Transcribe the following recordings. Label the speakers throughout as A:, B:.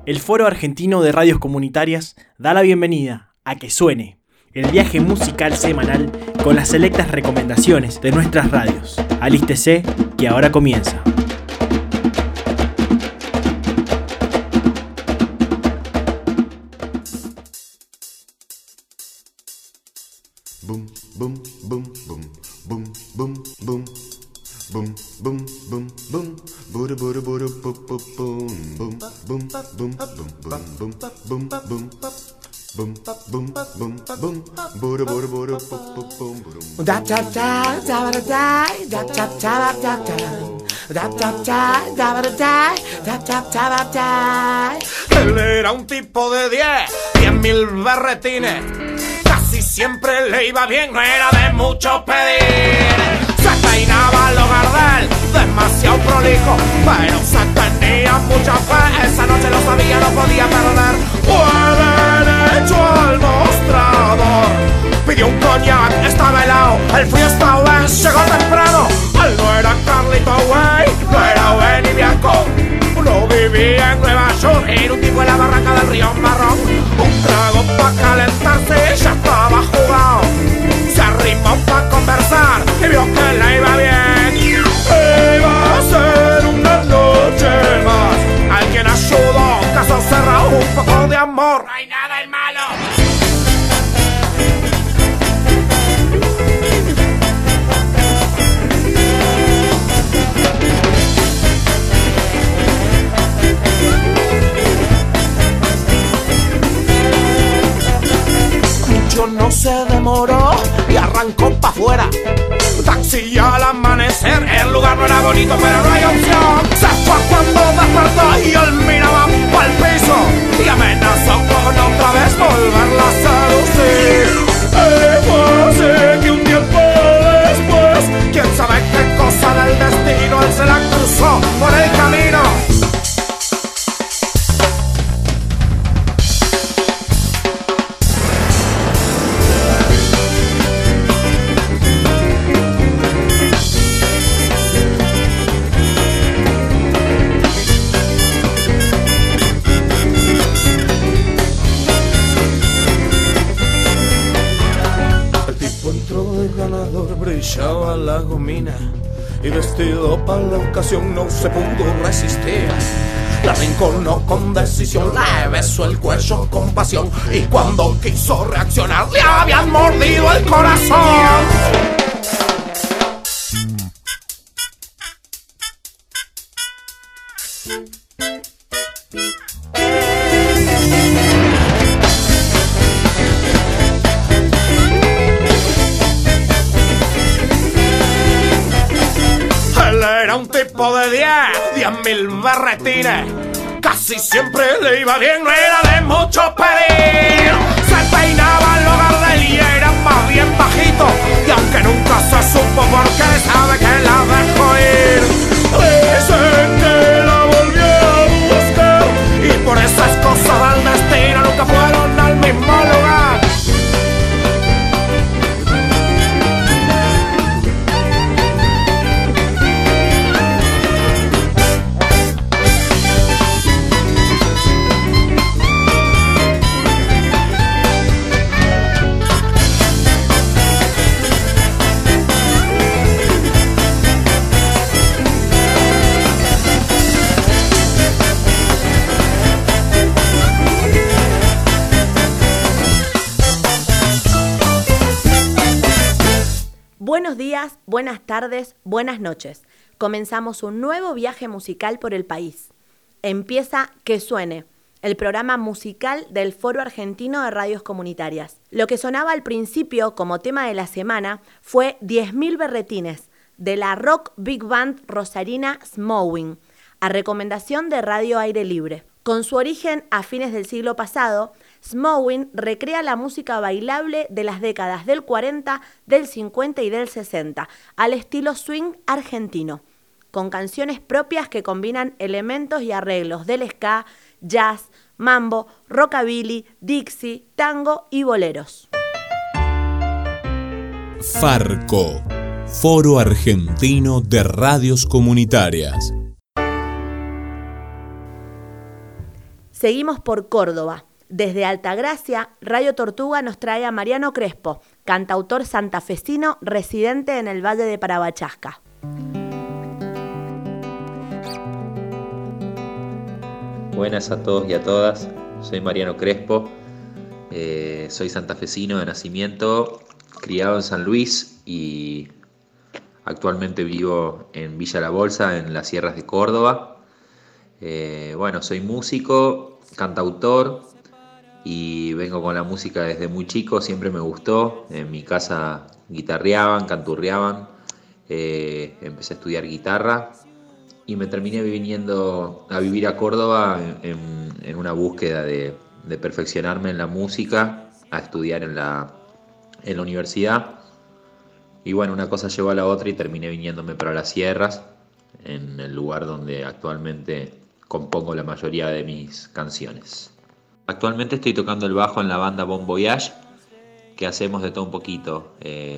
A: El Foro Argentino de Radios Comunitarias da la bienvenida a Que Suene, el viaje musical semanal con las selectas recomendaciones de nuestras radios. Alístese, que ahora comienza.
B: Boom, boom, boom, boom, boom, boom, boom. Boom, boom, boom, boom, buru buru buru boom, boom, boom, boom, boom, boom, boom, boom, boom, boom, boom, boom, boom, buru buru buru boom, boom.
C: Da da da da da da da da da da da da da da da da.
D: Él era un tipo de 10.000 berretines. Casi siempre le iba bien, no era de mucho pedir. Se peinaba lo Gardel, demasiado prolijo, pero se tenía mucha fe. Esa noche lo sabía, no podía perder. Fue derecho al mostrador, pidió un coñac, estaba helado. El frío esta vez llegó temprano. Él no era Carlito Way, no era Benny Bianco. Uno vivía en Nueva York, era un tipo en la barranca del río Marrón. Un trago pa' calentarse, ya estaba jugado. Se arrimó pa' conversar y vio que le iba bien. Iba a ser una noche más. Alguien ayudó, caso cerrado, un poco de amor. No hay nada en malo. No se demoró y arrancó pa' afuera. Taxi al amanecer, el lugar no era bonito pero no hay opción. Se fue cuando despertó y él miraba pa'l piso y amenazó con otra vez volverla a seducir. Fue así que un tiempo después, quién sabe qué cosa del destino, él se la cruzó por el camino. Brillaba la gomina y vestido para la ocasión no se pudo resistir. La rinconó con decisión, le besó el cuello con pasión y cuando quiso reaccionar le habían mordido el corazón. Era un tipo de 10.000 berretines. Casi siempre le iba bien, no era de mucho pedir. Se peinaba en lugar de y era más bien bajito. Y aunque nunca se supo por qué, sabe que la dejó ir. Dicen que la volvió a buscar y por esas cosas del destino nunca fueron al mismo lugar.
E: Buenos días, buenas tardes, buenas noches. Comenzamos un nuevo viaje musical por el país. Empieza Que Suene, el programa musical del Foro Argentino de Radios Comunitarias. Lo que sonaba al principio como tema de la semana fue 10.000 berretines, de la rock big band rosarina Smowing, a recomendación de Radio Aire Libre. Con su origen a fines del siglo pasado, Smowing recrea la música bailable de las décadas del 40, del 50 y del 60, al estilo swing argentino, con canciones propias que combinan elementos y arreglos del ska, jazz, mambo, rockabilly, dixie, tango y boleros.
F: Farco, Foro Argentino de Radios Comunitarias.
E: Seguimos por Córdoba. Desde Altagracia, Radio Tortuga nos trae a Mariano Crespo, cantautor santafesino residente en el Valle de Parabachasca.
G: Buenas a todos y a todas, soy Mariano Crespo, soy santafesino de nacimiento, criado en San Luis y actualmente vivo en Villa La Bolsa, en las sierras de Córdoba. Soy músico, cantautor y vengo con la música desde muy chico, siempre me gustó. En mi casa guitarreaban, canturreaban, empecé a estudiar guitarra y me terminé viniendo a vivir a Córdoba en una búsqueda de perfeccionarme en la música, a estudiar en la universidad. Y bueno, una cosa llevó a la otra y terminé viniéndome para las sierras, en el lugar donde actualmente compongo la mayoría de mis canciones. Actualmente estoy tocando el bajo en la banda Bon Voyage, que hacemos de todo un poquito.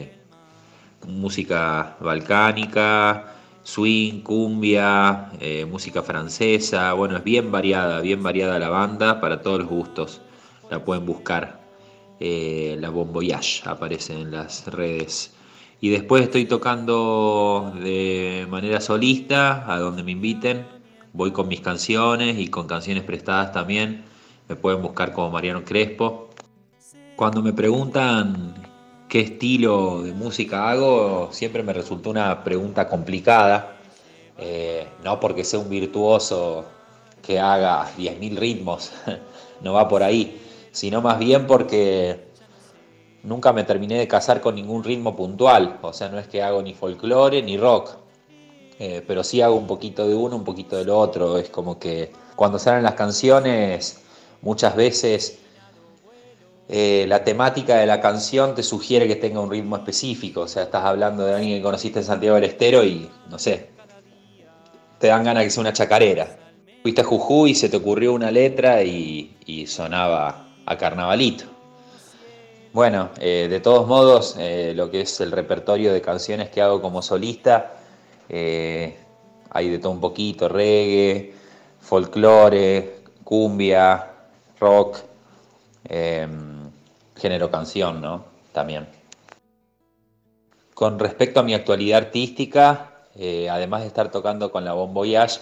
G: Música balcánica, swing, cumbia, música francesa. Bueno, es bien variada la banda para todos los gustos. La pueden buscar. La Bon Voyage aparece en las redes. Y después estoy tocando de manera solista, a donde me inviten. Voy con mis canciones y con canciones prestadas también. Me pueden buscar como Mariano Crespo. Cuando me preguntan qué estilo de música hago, siempre me resultó una pregunta complicada. No porque sea un virtuoso que haga 10.000 ritmos, no va por ahí, sino más bien porque nunca me terminé de casar con ningún ritmo puntual. O sea, no es que hago ni folclore ni rock, pero sí hago un poquito de uno, un poquito del otro. Es como que cuando salen las canciones, muchas veces la temática de la canción te sugiere que tenga un ritmo específico. O sea, estás hablando de alguien que conociste en Santiago del Estero y, no sé, te dan ganas de que sea una chacarera. Fuiste a Jujuy y se te ocurrió una letra y sonaba a carnavalito. Bueno, de todos modos, lo que es el repertorio de canciones que hago como solista, hay de todo un poquito: reggae, folclore, cumbia, rock, género canción, ¿no? También. Con respecto a mi actualidad artística, además de estar tocando con la Bon Voyage,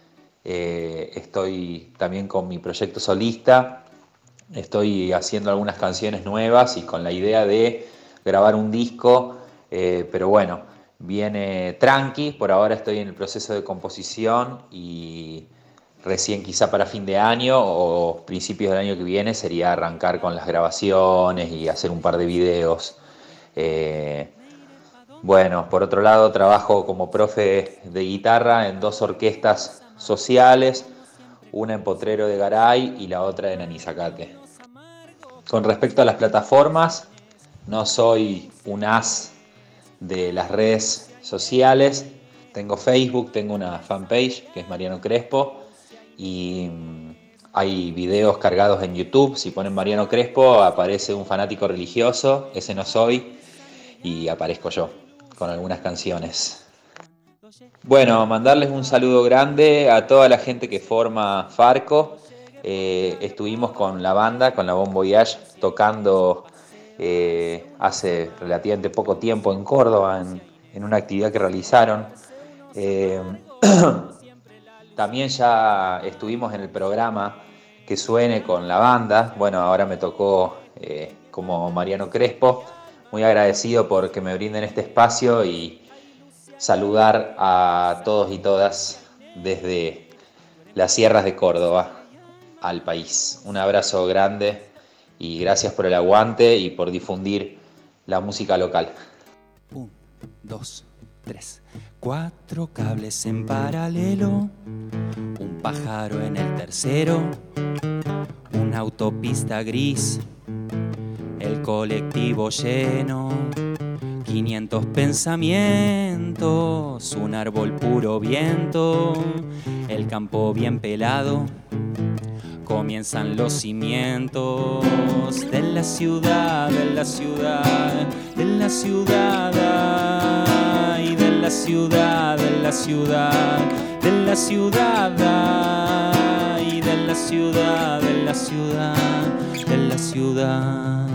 G: estoy también con mi proyecto solista. Estoy haciendo algunas canciones nuevas y con la idea de grabar un disco, pero bueno, viene tranqui. Por ahora estoy en el proceso de composición y recién quizá para fin de año o principios del año que viene sería arrancar con las grabaciones y hacer un par de videos. Bueno, por otro lado, trabajo como profe de guitarra en 2 orquestas sociales, una en Potrero de Garay y la otra en Anizacate. Con respecto a las plataformas, no soy un as de las redes sociales. Tengo Facebook, tengo una fanpage que es Mariano Crespo y hay videos cargados en YouTube. Si ponen Mariano Crespo aparece un fanático religioso, ese no soy, y aparezco yo con algunas canciones. Bueno, mandarles un saludo grande a toda la gente que forma Farco. Estuvimos con la banda, con la Bon Voyage, tocando hace relativamente poco tiempo en Córdoba, en una actividad que realizaron. También ya estuvimos en el programa Que Suene con la banda. Bueno, ahora me tocó como Mariano Crespo. Muy agradecido porque me brinden este espacio y saludar a todos y todas desde las sierras de Córdoba al país. Un abrazo grande y gracias por el aguante y por difundir la música local.
H: 1, 2, 3, 4 cables en paralelo, un pájaro en el tercero, una autopista gris, el colectivo lleno, 500 pensamientos, un árbol puro viento, el campo bien pelado, comienzan los cimientos de la ciudad, de la ciudad, de la ciudad, y de la ciudad, de la ciudad, de la ciudad, y de la ciudad, de la ciudad, de la ciudad.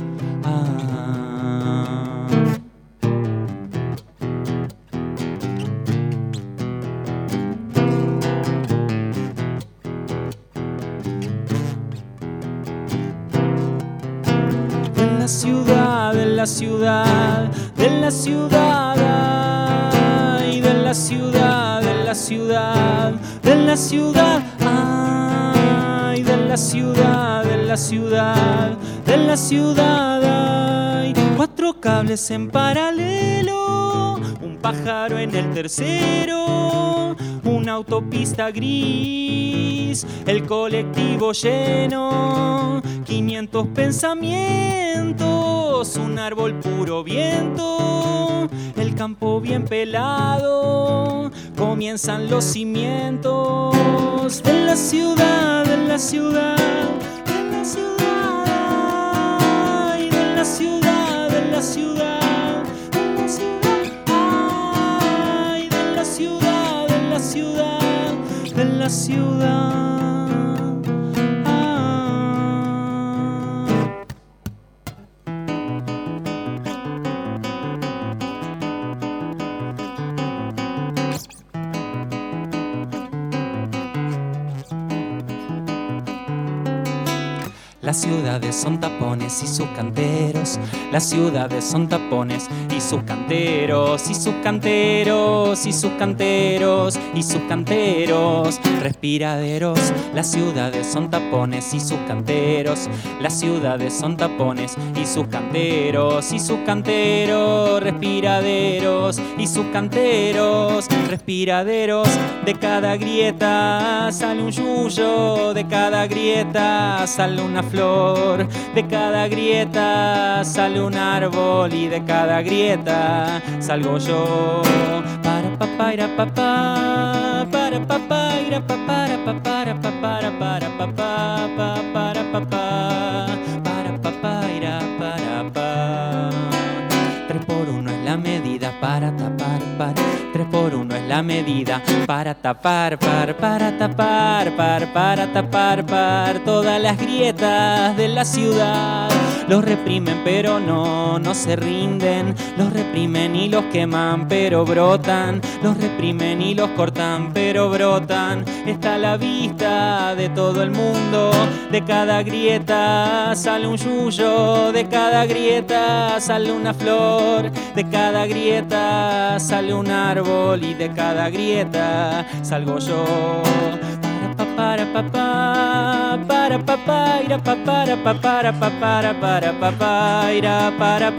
H: Ciudad, de la ciudad, de la ciudad, ay, de la ciudad, de la ciudad, de la ciudad, ay, de la ciudad, de la ciudad, de la ciudad, ay. 4 cables en paralelo, un pájaro en el tercero, una autopista gris, el colectivo lleno, 500 pensamientos, un árbol puro viento, el campo bien pelado, comienzan los cimientos de la ciudad, de la ciudad, de la ciudad, ay, de la ciudad, de la ciudad, de la ciudad, ay, de la ciudad, de la ciudad, de la ciudad. Las ciudades son tapones y sus canteros, las ciudades son tapones y sus canteros, y sus canteros, y sus canteros, y sus canteros, respiraderos. Las ciudades son tapones y sus canteros, las ciudades son tapones y sus canteros, y sus canteros, respiraderos, y sus canteros, respiraderos. De cada grieta sale un yuyo, de cada grieta sale una flor, de cada grieta sale un árbol y de cada grieta salgo yo. Para papá ira papá, para papá ira papá, para papá para papá, para papá, para papá ira para papá. 3 por 1 es la medida para tapar, 3 por 1 es la medida para tapar, para tapar, para tapar todas las grietas de la ciudad. Los reprimen pero no se rinden, los reprimen y los queman pero brotan, los reprimen y los cortan pero brotan. Está a la vista de todo el mundo, de cada grieta sale un yuyo, de cada grieta sale una flor, de cada grieta sale un árbol y de cada grieta salgo yo. Para papá, para papá, ira para papá, para papá, ira para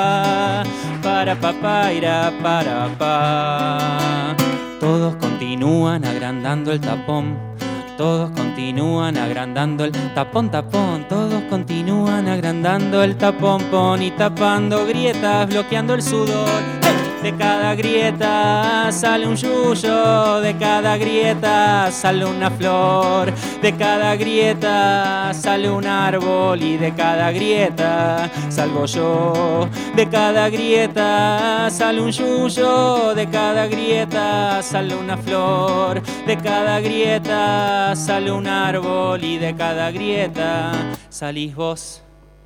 H: papá, ira para papá. Todos continúan agrandando el tapón, todos continúan agrandando el tapón, tapón, todos continúan agrandando el tapón, pon y tapando grietas, bloqueando el sudor. ¡Hey! De cada grieta sale un yuyo, de cada grieta sale una flor, de cada grieta sale un árbol y de cada grieta salgo yo. De cada grieta sale un yuyo, de cada grieta sale una flor, de cada grieta sale un árbol y de cada grieta salís vos.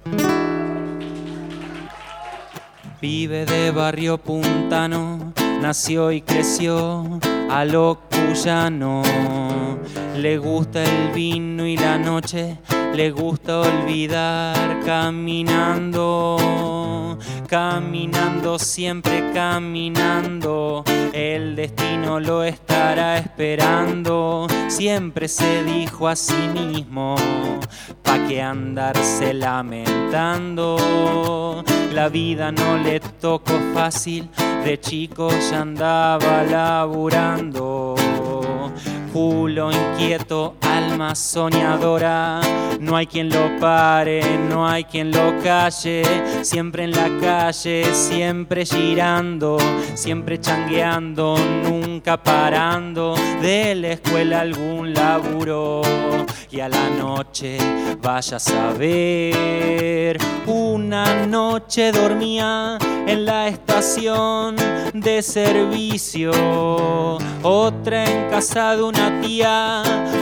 H: Pibe de barrio puntano, nació y creció a lo cuyano. Le gusta el vino y la noche, le gusta olvidar caminando, caminando, siempre caminando. El destino lo estará esperando, siempre se dijo a sí mismo, pa' que andarse lamentando. La vida no le tocó fácil, de chico ya andaba laburando. Culo inquieto, alma soñadora, no hay quien lo pare, no hay quien lo calle. Siempre en la calle, siempre girando, siempre changueando, nunca parando. De la escuela algún laburo y a la noche vaya a saber. Una noche dormía en la estación de servicio, otra en casa de una tía,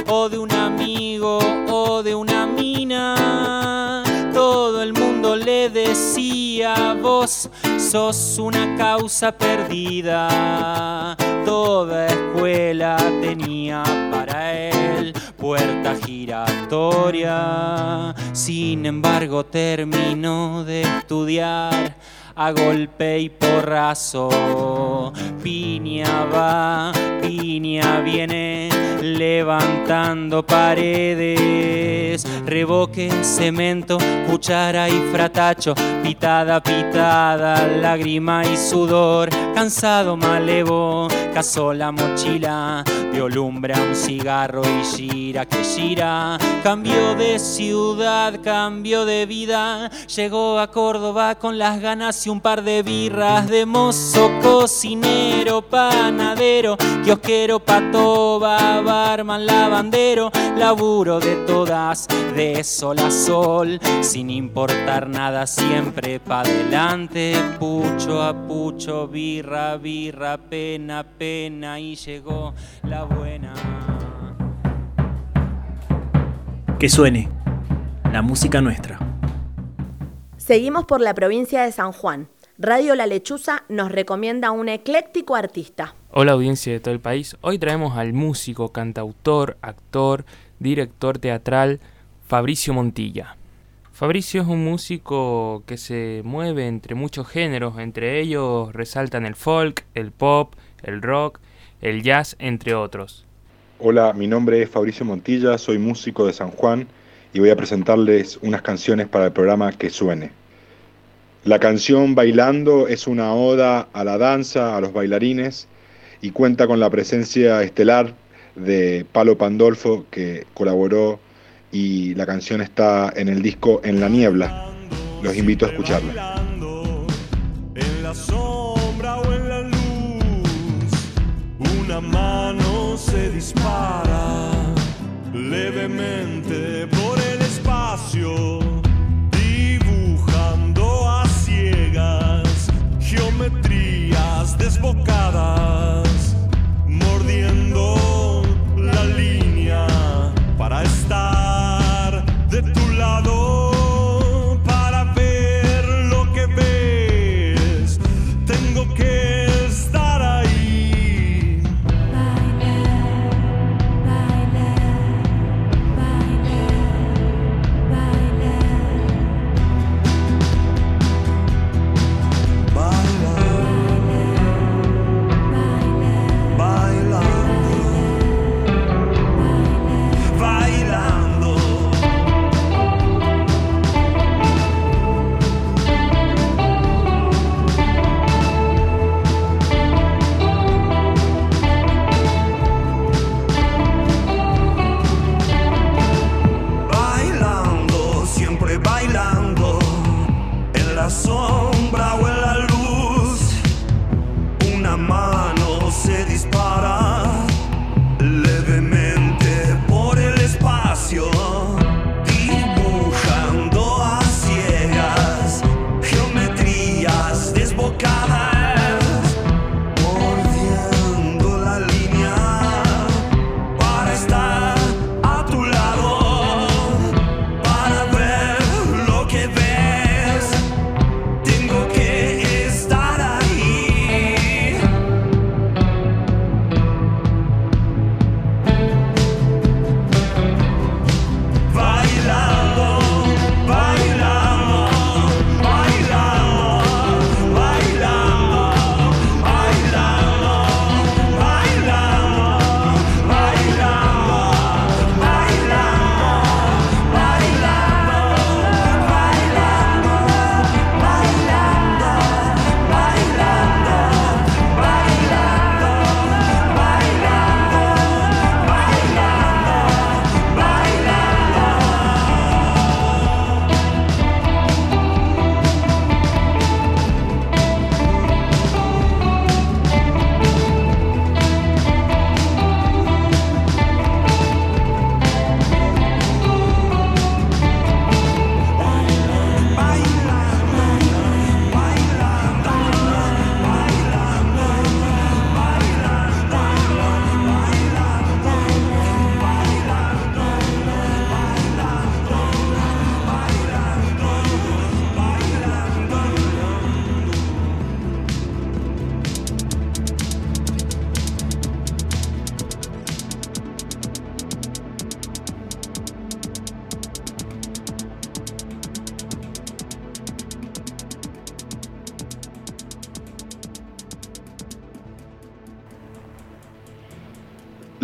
H: o de un amigo o de una mina. Todo el mundo le decía: vos sos una causa perdida. Toda escuela tenía para él puerta giratoria. Sin embargo, terminó de estudiar a golpe y porrazo. Piña va, piña viene, levantando paredes. Revoque, cemento, cuchara y fratacho, pitada, pitada, lágrima y sudor. Cansado malevo, cazó la mochila, dio lumbre a un cigarro y gira que gira. Cambió de ciudad, cambió de vida, llegó a Córdoba con las ganas y un par de birras. De mozo, cocinero, panadero, kiosquero, patoba, barman, lavandero. Laburo de todas, de sol a sol, sin importar nada, siempre pa' adelante. Pucho a pucho, birra, birra, pena, pena, y llegó la buena.
A: Que suene la música nuestra.
E: Seguimos por la provincia de San Juan. Radio La Lechuza nos recomienda un ecléctico artista.
I: Hola audiencia de todo el país. Hoy traemos al músico, cantautor, actor, director teatral Fabricio Montilla. Fabricio es un músico que se mueve entre muchos géneros, entre ellos resaltan el folk, el pop, el rock, el jazz, entre otros.
J: Hola, mi nombre es Fabricio Montilla, soy músico de San Juan y voy a presentarles unas canciones para el programa Que Suene. La canción Bailando es una oda a la danza, a los bailarines, y cuenta con la presencia estelar de Palo Pandolfo, que colaboró, y la canción está en el disco En la Niebla. Los invito a escucharla.
K: En la sombra o en la luz, una mano se dispara levemente por el espacio, dibujando a ciegas geometrías desbocadas, mordiendo la línea para estar de tu lado, para ver lo que ves. Tengo que estar ahí. Baile, baile, baile.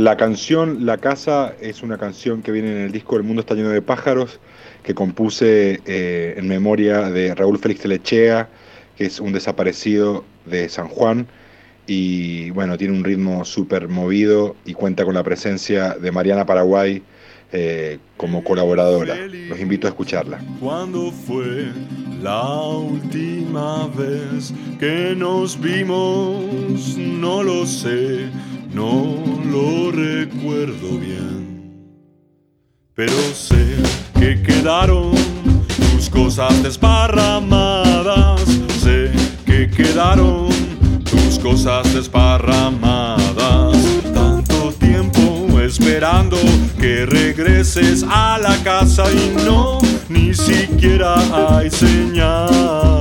J: La canción La Casa es una canción que viene en el disco El Mundo Está Lleno de Pájaros, que compuse en memoria de Raúl Félix Telechea, que es un desaparecido de San Juan, y bueno, tiene un ritmo súper movido y cuenta con la presencia de Mariana Paraguay como colaboradora. Los invito a escucharla.
K: ¿Cuándo fue la última vez que nos vimos? No lo sé, no lo recuerdo bien, pero sé que quedaron tus cosas desparramadas, sé que quedaron tus cosas desparramadas. Tanto tiempo esperando que regreses a la casa y no, ni siquiera hay señales.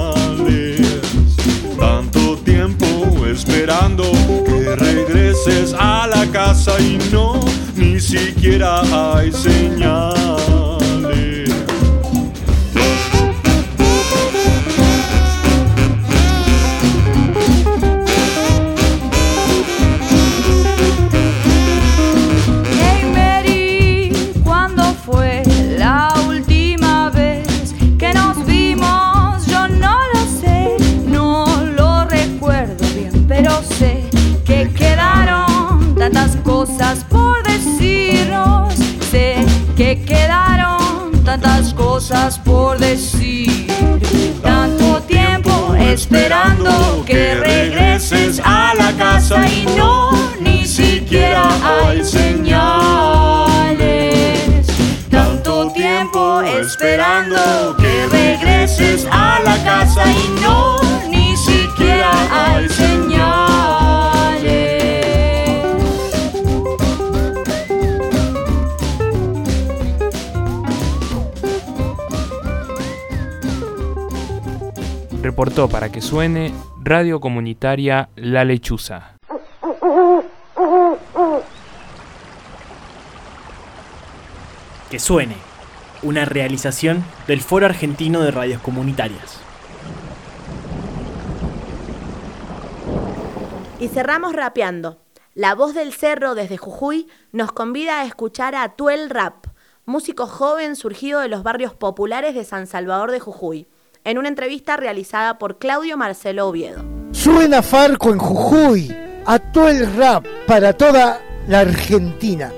K: Tanto tiempo esperando que regreses a la casa y no, ni siquiera hay señales.
L: Hey Mary, ¿cuándo fue la última vez que nos vimos? Yo no lo sé, no lo recuerdo bien, pero sé que quedaron tantas cosas por decirnos, sé que quedaron tantas cosas por decir. Tanto tiempo esperando que regreses a la casa y no, ni siquiera hay señales. Tanto tiempo esperando que regreses a la casa y no, ni siquiera hay señales.
I: Reportó para que suene Radio Comunitaria La Lechuza.
A: Que suene, una realización del Foro Argentino de Radios Comunitarias.
E: Y cerramos rapeando. La Voz del Cerro desde Jujuy nos convida a escuchar a Atuel Rap, músico joven surgido de los barrios populares de San Salvador de Jujuy, en una entrevista realizada por Claudio Marcelo Oviedo.
M: Suena Farco en Jujuy, Atuel Rap para toda la Argentina.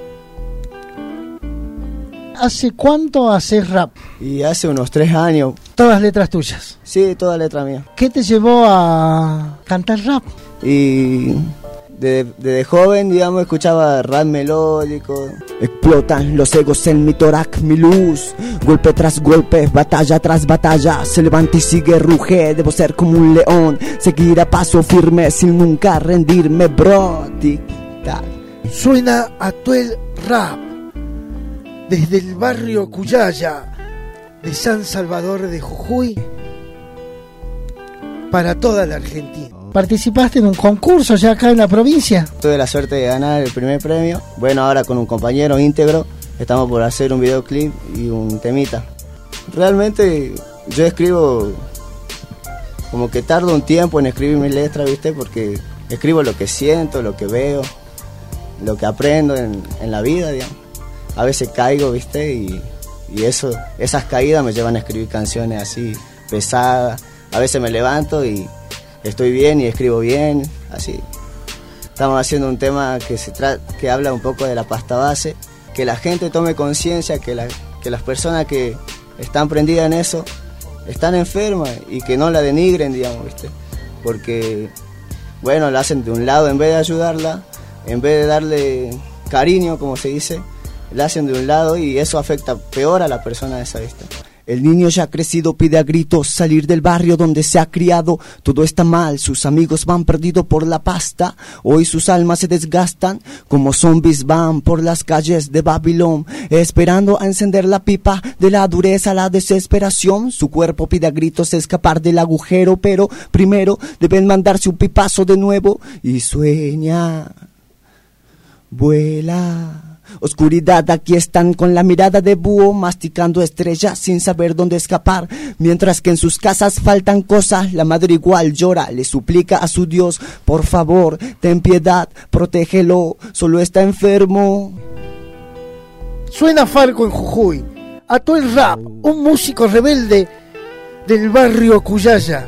M: ¿Hace cuánto haces rap?
N: Y hace unos 3 años.
M: ¿Todas letras tuyas?
N: Sí, toda letra mía.
M: ¿Qué te llevó a cantar rap?
N: Y desde joven, digamos, escuchaba rap melódico.
O: Explotan los egos en mi tórax, mi luz. Golpe tras golpe, batalla tras batalla. Se levanta y sigue, ruge, debo ser como un león. Seguir a paso firme sin nunca rendirme, bro. Tic-tac.
M: Suena Atuel Rap desde el barrio Cuyaya de San Salvador de Jujuy para toda la Argentina. ¿Participaste en un concurso ya acá en la provincia?
N: Tuve la suerte de ganar el primer premio. Bueno, ahora con un compañero íntegro estamos por hacer un videoclip y un temita. Realmente yo escribo como que tardo un tiempo en escribir mis letras, ¿viste? Porque escribo lo que siento, lo que veo, lo que aprendo en la vida, digamos. A veces caigo, ¿viste? Y esas caídas me llevan a escribir canciones así, pesadas. A veces me levanto y estoy bien y escribo bien, así. Estamos haciendo un tema que habla un poco de la pasta base, que la gente tome conciencia, que las personas que están prendidas en eso están enfermas y que no la denigren, digamos, ¿viste? Porque, bueno, la hacen de un lado, en vez de ayudarla, en vez de darle cariño, como se dice, la hacen de un lado y eso afecta peor a la persona esa, ¿viste?
O: El niño ya crecido pide a gritos salir del barrio donde se ha criado. Todo está mal, sus amigos van perdidos por la pasta. Hoy sus almas se desgastan, como zombies van por las calles de Babilón, esperando a encender la pipa de la dureza a la desesperación. Su cuerpo pide a gritos escapar del agujero, pero primero deben mandarse un pipazo de nuevo. Y sueña, vuela, Oscuridad, aquí están con la mirada de búho, masticando estrellas sin saber dónde escapar. Mientras que en sus casas faltan cosas, la madre igual llora, le suplica a su Dios: por favor, ten piedad, protégelo, solo está enfermo.
M: Suena Farco en Jujuy. Atuel Rap, un músico rebelde del barrio Cuyaya.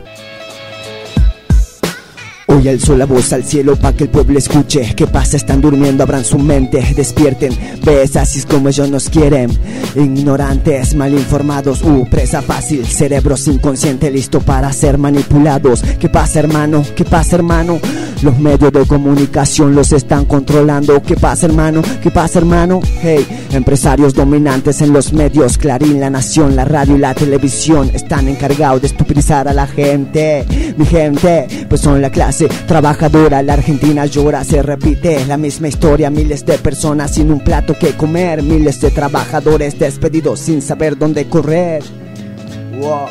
O: Hoy alzo la voz al cielo pa' que el pueblo escuche. ¿Qué pasa? Están durmiendo, abran su mente, despierten. Ves, así es como ellos nos quieren. Ignorantes, mal informados, presa fácil. Cerebros inconscientes, listo para ser manipulados. ¿Qué pasa, hermano? ¿Qué pasa, hermano? Los medios de comunicación los están controlando. ¿Qué pasa, hermano? ¿Qué pasa, hermano? Hey, empresarios dominantes en los medios, Clarín, La Nación, la radio y la televisión, están encargados de estupidizar a la gente. Mi gente, pues son la clase trabajadora. La Argentina llora, se repite la misma historia. Miles de personas sin un plato que comer, miles de trabajadores despedidos sin saber dónde correr. Wow.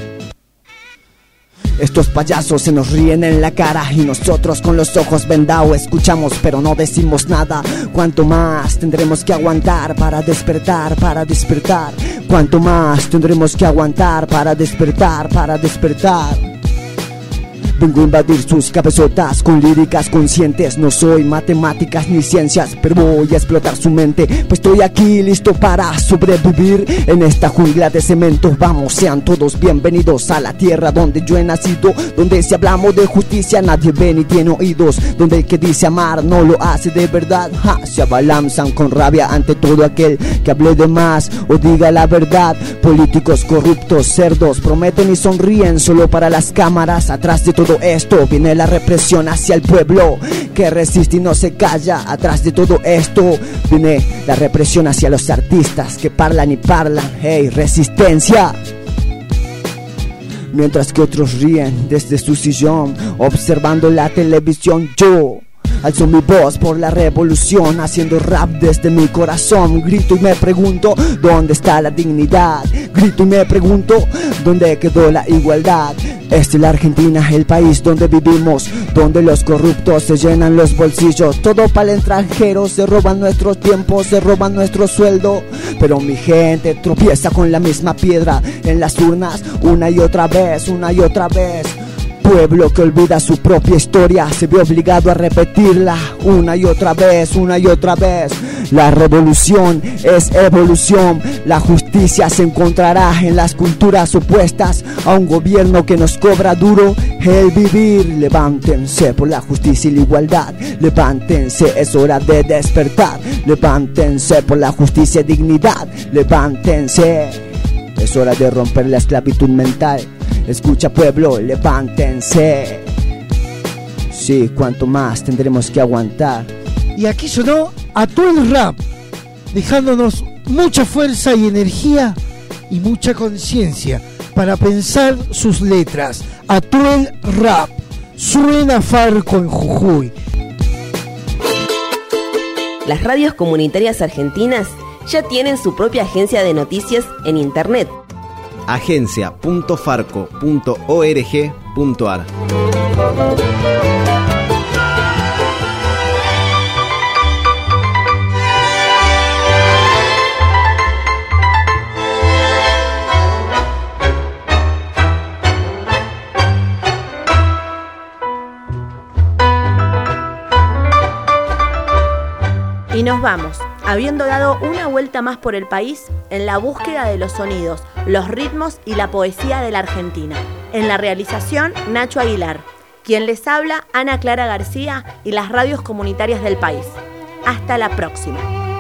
O: Estos payasos se nos ríen en la cara y nosotros con los ojos vendados escuchamos pero no decimos nada. ¿Cuánto más tendremos que aguantar para despertar, para despertar? ¿Cuánto más tendremos que aguantar para despertar, para despertar? Vengo a invadir sus cabezotas con líricas conscientes. No soy matemáticas ni ciencias, pero voy a explotar su mente, pues estoy aquí listo para sobrevivir en esta jungla de cemento. Vamos, sean todos bienvenidos a la tierra donde yo he nacido, donde si hablamos de justicia nadie ve ni tiene oídos, donde el que dice amar no lo hace de verdad. Se abalanzan con rabia ante todo aquel que hable de más o diga la verdad. Políticos corruptos, cerdos, prometen y sonríen solo para las cámaras. Atrás de todo esto viene la represión hacia el pueblo que resiste y no se calla. Atrás de todo esto viene la represión hacia los artistas que parlan y parlan. Hey, resistencia. Mientras que otros ríen desde su sillón observando la televisión, yo alzo mi voz por la revolución, haciendo rap desde mi corazón. Grito y me pregunto, ¿dónde está la dignidad? Grito y me pregunto, ¿dónde quedó la igualdad? Esta es la Argentina, el país donde vivimos, donde los corruptos se llenan los bolsillos. Todo para el extranjero, se roban nuestros tiempos, se roban nuestro sueldo. Pero mi gente tropieza con la misma piedra en las urnas, una y otra vez, una y otra vez. Pueblo que olvida su propia historia se ve obligado a repetirla una y otra vez, una y otra vez. La revolución es evolución, la justicia se encontrará en las culturas opuestas a un gobierno que nos cobra duro el vivir. Levántense por la justicia y la igualdad, levántense, es hora de despertar. Levántense por la justicia y dignidad, levántense, es hora de romper la esclavitud mental. Escucha, pueblo, levántense. Sí, cuánto más tendremos que aguantar.
M: Y aquí sonó Atuel Rap, dejándonos mucha fuerza y energía y mucha conciencia para pensar sus letras. Atuel Rap, suena Farco en Jujuy.
P: Las radios comunitarias argentinas ya tienen su propia agencia de noticias en internet.
Q: agencia.farco.org.ar.
E: Y nos vamos, habiendo dado una vuelta más por el país en la búsqueda de los sonidos, los ritmos y la poesía de la Argentina. En la realización, Nacho Aguilar. Quien les habla, Ana Clara García y las radios comunitarias del país. Hasta la próxima.